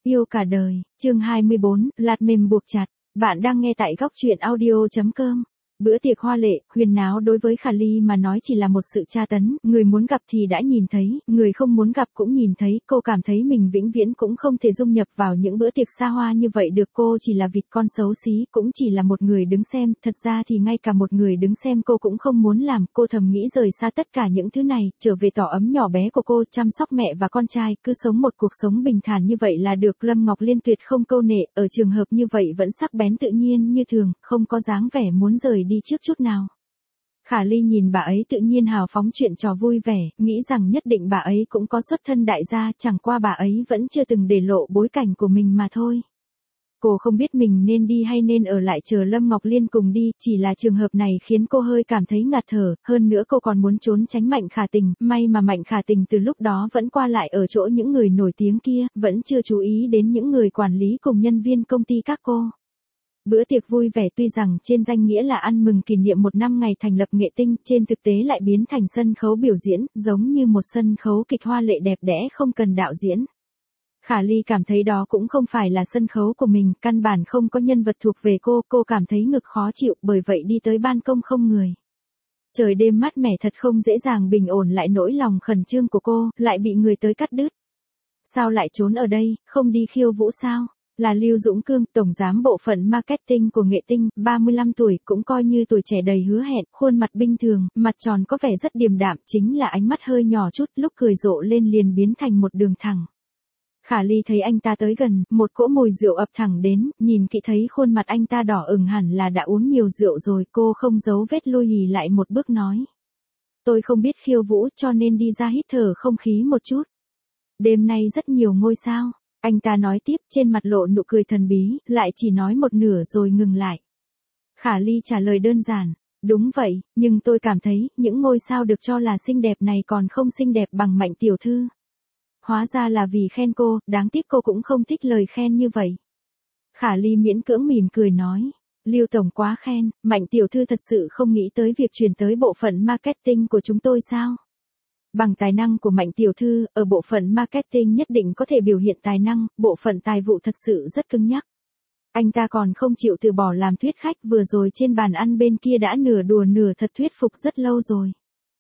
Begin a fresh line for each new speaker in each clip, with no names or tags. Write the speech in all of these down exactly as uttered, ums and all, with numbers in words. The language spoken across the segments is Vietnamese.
Yêu cả đời, chương hai mươi bốn, lạt mềm buộc chặt. Bạn đang nghe tại góc truyện audio chấm com. Bữa tiệc hoa lệ, huyền náo đối với Khả Ly mà nói chỉ là một sự tra tấn, người muốn gặp thì đã nhìn thấy, người không muốn gặp cũng nhìn thấy, cô cảm thấy mình vĩnh viễn cũng không thể dung nhập vào những bữa tiệc xa hoa như vậy được, cô chỉ là vịt con xấu xí, cũng chỉ là một người đứng xem, thật ra thì ngay cả một người đứng xem cô cũng không muốn làm, cô thầm nghĩ rời xa tất cả những thứ này, trở về tổ ấm nhỏ bé của cô, chăm sóc mẹ và con trai, cứ sống một cuộc sống bình thản như vậy là được. Lâm Ngọc Liên tuyệt không câu nệ, ở trường hợp như vậy vẫn sắc bén tự nhiên như thường, không có dáng vẻ muốn rời đi trước chút nào. Khả Ly nhìn bà ấy tự nhiên hào phóng chuyện trò vui vẻ, nghĩ rằng nhất định bà ấy cũng có xuất thân đại gia, chẳng qua bà ấy vẫn chưa từng để lộ bối cảnh của mình mà thôi. Cô không biết mình nên đi hay nên ở lại chờ Lâm Ngọc Liên cùng đi, chỉ là trường hợp này khiến cô hơi cảm thấy ngạt thở, hơn nữa cô còn muốn trốn tránh Mạnh Khả Tình, may mà Mạnh Khả Tình từ lúc đó vẫn qua lại ở chỗ những người nổi tiếng kia, vẫn chưa chú ý đến những người quản lý cùng nhân viên công ty các cô. Bữa tiệc vui vẻ tuy rằng trên danh nghĩa là ăn mừng kỷ niệm một năm ngày thành lập Nghệ Tinh, trên thực tế lại biến thành sân khấu biểu diễn, giống như một sân khấu kịch hoa lệ đẹp đẽ không cần đạo diễn. Khả Ly cảm thấy đó cũng không phải là sân khấu của mình, căn bản không có nhân vật thuộc về cô, cô cảm thấy ngực khó chịu, bởi vậy đi tới ban công không người. Trời đêm mát mẻ thật không dễ dàng bình ổn lại nỗi lòng khẩn trương của cô, lại bị người tới cắt đứt. Sao lại trốn ở đây, không đi khiêu vũ sao? Là Lưu Dũng Cương, tổng giám bộ phận marketing của Nghệ Tinh, ba mươi lăm tuổi, cũng coi như tuổi trẻ đầy hứa hẹn, khuôn mặt bình thường, mặt tròn có vẻ rất điềm đạm, chính là ánh mắt hơi nhỏ chút, lúc cười rộ lên liền biến thành một đường thẳng. Khả Ly thấy anh ta tới gần, một cỗ mùi rượu ập thẳng đến, nhìn kỹ thấy khuôn mặt anh ta đỏ ửng hẳn là đã uống nhiều rượu rồi, cô không giấu vết lui lì lại một bước nói. Tôi không biết khiêu vũ cho nên đi ra hít thở không khí một chút. Đêm nay rất nhiều ngôi sao. Anh ta nói tiếp, trên mặt lộ nụ cười thần bí, lại chỉ nói một nửa rồi ngừng lại. Khả Ly trả lời đơn giản, đúng vậy, nhưng tôi cảm thấy, những ngôi sao được cho là xinh đẹp này còn không xinh đẹp bằng Mạnh tiểu thư. Hóa ra là vì khen cô, đáng tiếc cô cũng không thích lời khen như vậy. Khả Ly miễn cưỡng mỉm cười nói, Lưu tổng quá khen, Mạnh tiểu thư thật sự không nghĩ tới việc chuyển tới bộ phận marketing của chúng tôi sao? Bằng tài năng của Mạnh tiểu thư, ở bộ phận marketing nhất định có thể biểu hiện tài năng, bộ phận tài vụ thật sự rất cứng nhắc. Anh ta còn không chịu từ bỏ làm thuyết khách, vừa rồi trên bàn ăn bên kia đã nửa đùa nửa thật thuyết phục rất lâu rồi.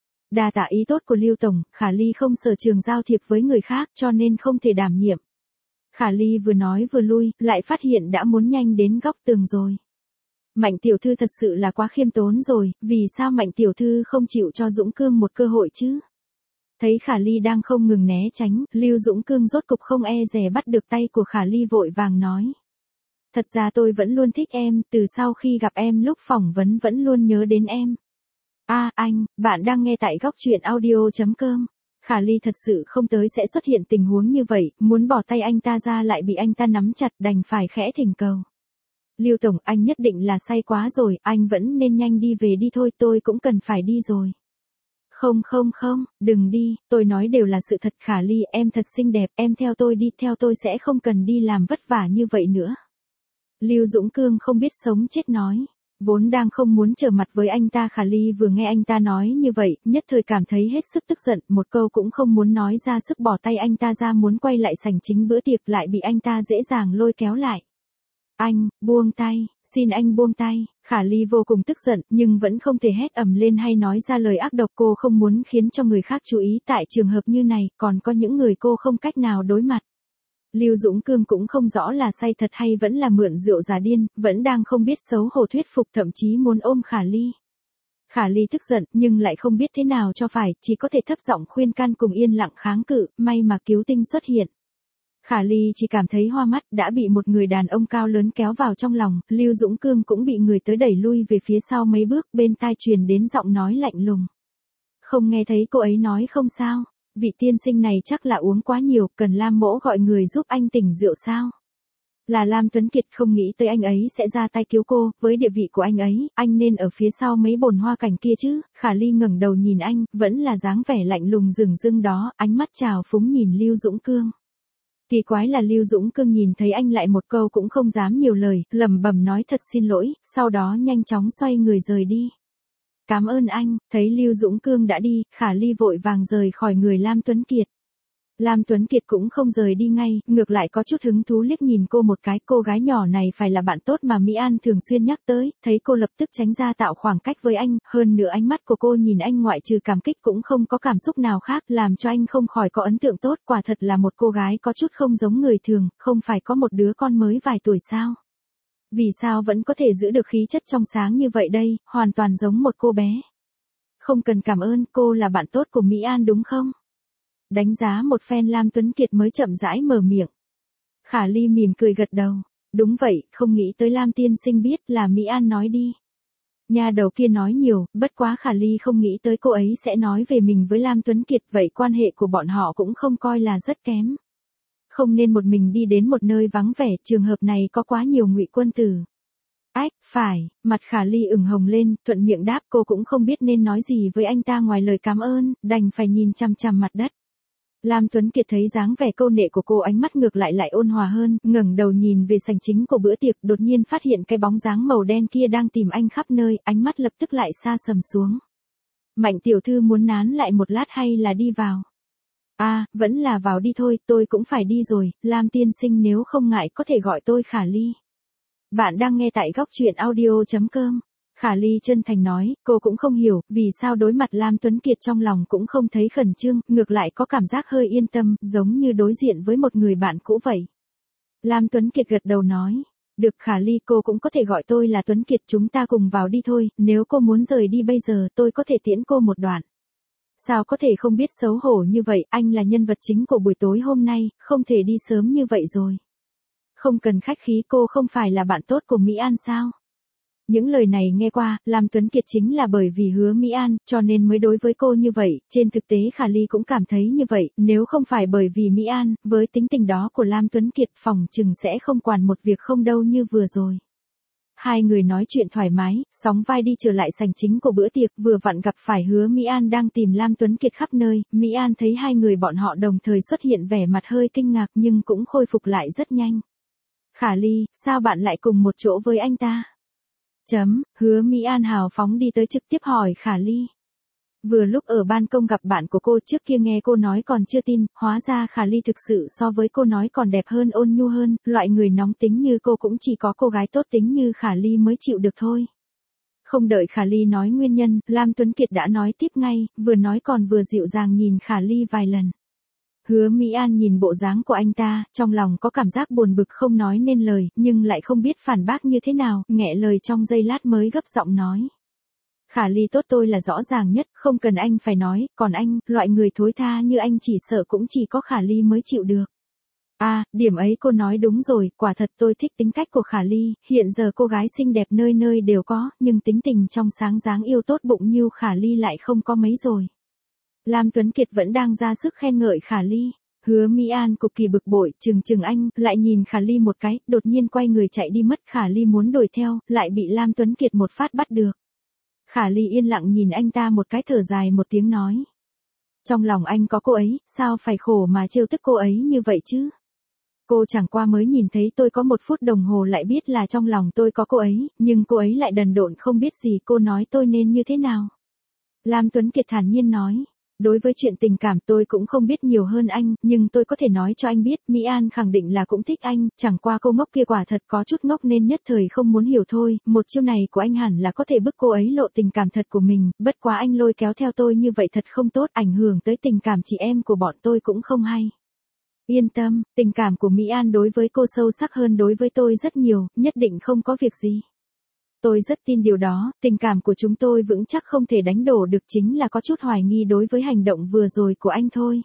Đa tạ ý tốt của Lưu tổng, Khả Ly không sở trường giao thiệp với người khác cho nên không thể đảm nhiệm. Khả Ly vừa nói vừa lui, lại phát hiện đã muốn nhanh đến góc tường rồi. Mạnh tiểu thư thật sự là quá khiêm tốn rồi, vì sao Mạnh tiểu thư không chịu cho Dũng Cương một cơ hội chứ? Thấy Khả Ly đang không ngừng né tránh, Lưu Dũng Cương rốt cục không e dè bắt được tay của Khả Ly vội vàng nói. Thật ra tôi vẫn luôn thích em, từ sau khi gặp em lúc phỏng vấn vẫn luôn nhớ đến em. A à, anh, bạn đang nghe tại góc truyện audio chấm com. Khả Ly thật sự không tới sẽ xuất hiện tình huống như vậy, muốn bỏ tay anh ta ra lại bị anh ta nắm chặt, đành phải khẽ thỉnh cầu. Lưu tổng, anh nhất định là say quá rồi, anh vẫn nên nhanh đi về đi thôi, tôi cũng cần phải đi rồi. Không không không, đừng đi, tôi nói đều là sự thật. Khả Ly, em thật xinh đẹp, em theo tôi đi, theo tôi sẽ không cần đi làm vất vả như vậy nữa. Lưu Dũng Cương không biết sống chết nói, vốn đang không muốn trở mặt với anh ta. Khả Ly vừa nghe anh ta nói như vậy, nhất thời cảm thấy hết sức tức giận, một câu cũng không muốn nói ra, sức bỏ tay anh ta ra muốn quay lại sảnh chính bữa tiệc lại bị anh ta dễ dàng lôi kéo lại. Anh, buông tay, xin anh buông tay. Khả Ly vô cùng tức giận, nhưng vẫn không thể hét ầm lên hay nói ra lời ác độc, cô không muốn khiến cho người khác chú ý, tại trường hợp như này, còn có những người cô không cách nào đối mặt. Lưu Dũng Cương cũng không rõ là say thật hay vẫn là mượn rượu giả điên, vẫn đang không biết xấu hổ thuyết phục, thậm chí muốn ôm Khả Ly. Khả Ly tức giận, nhưng lại không biết thế nào cho phải, chỉ có thể thấp giọng khuyên can cùng yên lặng kháng cự, may mà cứu tinh xuất hiện. Khả Ly chỉ cảm thấy hoa mắt, đã bị một người đàn ông cao lớn kéo vào trong lòng, Lưu Dũng Cương cũng bị người tới đẩy lui về phía sau mấy bước, bên tai truyền đến giọng nói lạnh lùng. Không nghe thấy cô ấy nói không sao, vị tiên sinh này chắc là uống quá nhiều, cần Lam mỗ gọi người giúp anh tỉnh rượu sao? Là Lam Tuấn Kiệt, không nghĩ tới anh ấy sẽ ra tay cứu cô, với địa vị của anh ấy, anh nên ở phía sau mấy bồn hoa cảnh kia chứ. Khả Ly ngẩng đầu nhìn anh, vẫn là dáng vẻ lạnh lùng rừng rưng đó, ánh mắt trào phúng nhìn Lưu Dũng Cương. Kỳ quái là Lưu Dũng Cương nhìn thấy anh lại một câu cũng không dám nhiều lời, lẩm bẩm nói thật xin lỗi, sau đó nhanh chóng xoay người rời đi. Cảm ơn anh, thấy Lưu Dũng Cương đã đi, Khả Ly vội vàng rời khỏi người Lam Tuấn Kiệt. Lam Tuấn Kiệt cũng không rời đi ngay, ngược lại có chút hứng thú liếc nhìn cô một cái, cô gái nhỏ này phải là bạn tốt mà Mỹ An thường xuyên nhắc tới, thấy cô lập tức tránh ra tạo khoảng cách với anh, hơn nữa ánh mắt của cô nhìn anh ngoại trừ cảm kích cũng không có cảm xúc nào khác, làm cho anh không khỏi có ấn tượng tốt, quả thật là một cô gái có chút không giống người thường, không phải có một đứa con mới vài tuổi sao? Vì sao vẫn có thể giữ được khí chất trong sáng như vậy đây, hoàn toàn giống một cô bé. Không cần cảm ơn, cô là bạn tốt của Mỹ An đúng không? Đánh giá một phen Lam Tuấn Kiệt mới chậm rãi mở miệng. Khả Ly mỉm cười gật đầu. Đúng vậy, không nghĩ tới Lam tiên sinh biết, là Mỹ An nói đi. Nhà đầu kia nói nhiều, bất quá Khả Ly không nghĩ tới cô ấy sẽ nói về mình với Lam Tuấn Kiệt, vậy quan hệ của bọn họ cũng không coi là rất kém. Không nên một mình đi đến một nơi vắng vẻ, trường hợp này có quá nhiều ngụy quân tử. Ách, phải, mặt Khả Ly ửng hồng lên, thuận miệng đáp, cô cũng không biết nên nói gì với anh ta ngoài lời cảm ơn, đành phải nhìn chằm chằm mặt đất. Lam Tuấn Kiệt thấy dáng vẻ câu nệ của cô, ánh mắt ngược lại lại ôn hòa hơn, ngẩng đầu nhìn về sảnh chính của bữa tiệc, đột nhiên phát hiện cái bóng dáng màu đen kia đang tìm anh khắp nơi, ánh mắt lập tức lại xa sầm xuống. Mạnh tiểu thư muốn nán lại một lát hay là đi vào? À, vẫn là vào đi thôi, tôi cũng phải đi rồi, Lam tiên sinh nếu không ngại có thể gọi tôi Khả Ly. Bạn đang nghe tại góc truyện audio chấm com. Khả Ly chân thành nói, cô cũng không hiểu, vì sao đối mặt Lam Tuấn Kiệt trong lòng cũng không thấy khẩn trương, ngược lại có cảm giác hơi yên tâm, giống như đối diện với một người bạn cũ vậy. Lam Tuấn Kiệt gật đầu nói, được Khả Ly, cô cũng có thể gọi tôi là Tuấn Kiệt, chúng ta cùng vào đi thôi, nếu cô muốn rời đi bây giờ tôi có thể tiễn cô một đoạn. Sao có thể không biết xấu hổ như vậy, anh là nhân vật chính của buổi tối hôm nay, không thể đi sớm như vậy rồi. Không cần khách khí, cô không phải là bạn tốt của Mỹ An sao? Những lời này nghe qua, Lam Tuấn Kiệt chính là bởi vì hứa Mỹ An, cho nên mới đối với cô như vậy, trên thực tế Khả Ly cũng cảm thấy như vậy, nếu không phải bởi vì Mỹ An, với tính tình đó của Lam Tuấn Kiệt phòng chừng sẽ không quản một việc không đâu như vừa rồi. Hai người nói chuyện thoải mái, sóng vai đi trở lại sảnh chính của bữa tiệc, vừa vặn gặp phải hứa Mỹ An đang tìm Lam Tuấn Kiệt khắp nơi, Mỹ An thấy hai người bọn họ đồng thời xuất hiện vẻ mặt hơi kinh ngạc nhưng cũng khôi phục lại rất nhanh. Khả Ly, sao bạn lại cùng một chỗ với anh ta? Chấm, hứa Mỹ An hào phóng đi tới trực tiếp hỏi Khả Ly. Vừa lúc ở ban công gặp bạn của cô, trước kia nghe cô nói còn chưa tin, hóa ra Khả Ly thực sự so với cô nói còn đẹp hơn, ôn nhu hơn, loại người nóng tính như cô cũng chỉ có cô gái tốt tính như Khả Ly mới chịu được thôi. Không đợi Khả Ly nói nguyên nhân, Lam Tuấn Kiệt đã nói tiếp ngay, vừa nói còn vừa dịu dàng nhìn Khả Ly vài lần. Hứa Mỹ An nhìn bộ dáng của anh ta, trong lòng có cảm giác buồn bực không nói nên lời, nhưng lại không biết phản bác như thế nào, nghẹ lời trong giây lát mới gấp giọng nói. Khả Ly tốt, tôi là rõ ràng nhất, không cần anh phải nói, còn anh, loại người thối tha như anh chỉ sợ cũng chỉ có Khả Ly mới chịu được. À, điểm ấy cô nói đúng rồi, quả thật tôi thích tính cách của Khả Ly, hiện giờ cô gái xinh đẹp nơi nơi đều có, nhưng tính tình trong sáng dáng yêu tốt bụng như Khả Ly lại không có mấy rồi. Lam Tuấn Kiệt vẫn đang ra sức khen ngợi Khả Ly. Hứa Mỹ An cực kỳ bực bội, chừng chừng anh, lại nhìn Khả Ly một cái, đột nhiên quay người chạy đi mất. Khả Ly muốn đuổi theo, lại bị Lam Tuấn Kiệt một phát bắt được. Khả Ly yên lặng nhìn anh ta một cái, thở dài một tiếng nói. Trong lòng anh có cô ấy, sao phải khổ mà trêu tức cô ấy như vậy chứ? Cô chẳng qua mới nhìn thấy tôi có một phút đồng hồ lại biết là trong lòng tôi có cô ấy, nhưng cô ấy lại đần độn không biết gì, cô nói tôi nên như thế nào? Lam Tuấn Kiệt thản nhiên nói. Đối với chuyện tình cảm tôi cũng không biết nhiều hơn anh, nhưng tôi có thể nói cho anh biết, Mỹ An khẳng định là cũng thích anh, chẳng qua cô ngốc kia quả thật có chút ngốc nên nhất thời không muốn hiểu thôi, một chiêu này của anh hẳn là có thể bức cô ấy lộ tình cảm thật của mình, bất quá anh lôi kéo theo tôi như vậy thật không tốt, ảnh hưởng tới tình cảm chị em của bọn tôi cũng không hay. Yên tâm, tình cảm của Mỹ An đối với cô sâu sắc hơn đối với tôi rất nhiều, nhất định không có việc gì. Tôi rất tin điều đó, tình cảm của chúng tôi vững chắc không thể đánh đổ được, chính là có chút hoài nghi đối với hành động vừa rồi của anh thôi.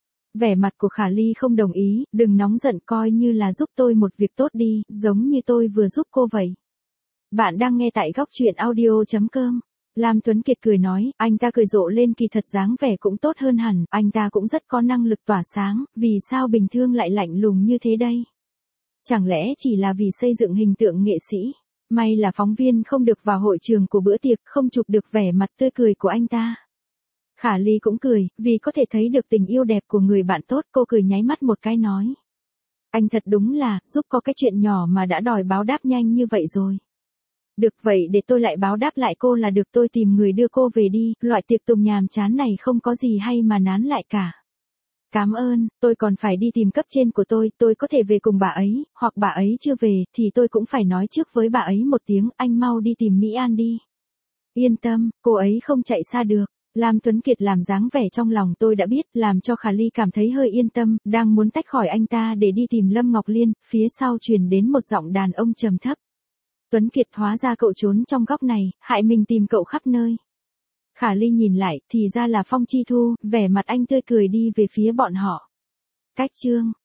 Vẻ mặt của Khả Ly không đồng ý, đừng nóng giận, coi như là giúp tôi một việc tốt đi, giống như tôi vừa giúp cô vậy. Bạn đang nghe tại góc truyện audio chấm com. Lam Tuấn Kiệt cười nói, anh ta cười rộ lên, kỳ thật dáng vẻ cũng tốt hơn hẳn, anh ta cũng rất có năng lực tỏa sáng, vì sao bình thường lại lạnh lùng như thế đây? Chẳng lẽ chỉ là vì xây dựng hình tượng nghệ sĩ? May là phóng viên không được vào hội trường của bữa tiệc, không chụp được vẻ mặt tươi cười của anh ta. Khả Ly cũng cười, vì có thể thấy được tình yêu đẹp của người bạn tốt, cô cười nháy mắt một cái nói. Anh thật đúng là, giúp có cái chuyện nhỏ mà đã đòi báo đáp nhanh như vậy rồi. Được vậy để tôi lại báo đáp lại cô là được, tôi tìm người đưa cô về đi, loại tiệc tùng nhàm chán này không có gì hay mà nán lại cả. Cảm ơn, tôi còn phải đi tìm cấp trên của tôi, tôi có thể về cùng bà ấy, hoặc bà ấy chưa về, thì tôi cũng phải nói trước với bà ấy một tiếng, anh mau đi tìm Mỹ An đi. Yên tâm, cô ấy không chạy xa được. Lam Tuấn Kiệt làm dáng vẻ trong lòng tôi đã biết, làm cho Khả Ly cảm thấy hơi yên tâm, đang muốn tách khỏi anh ta để đi tìm Lâm Ngọc Liên, phía sau truyền đến một giọng đàn ông trầm thấp. Tuấn Kiệt, hóa ra cậu trốn trong góc này, hại mình tìm cậu khắp nơi. Khả Ly nhìn lại, thì ra là Phong Chi Thu, vẻ mặt anh tươi cười đi về phía bọn họ. Cách chương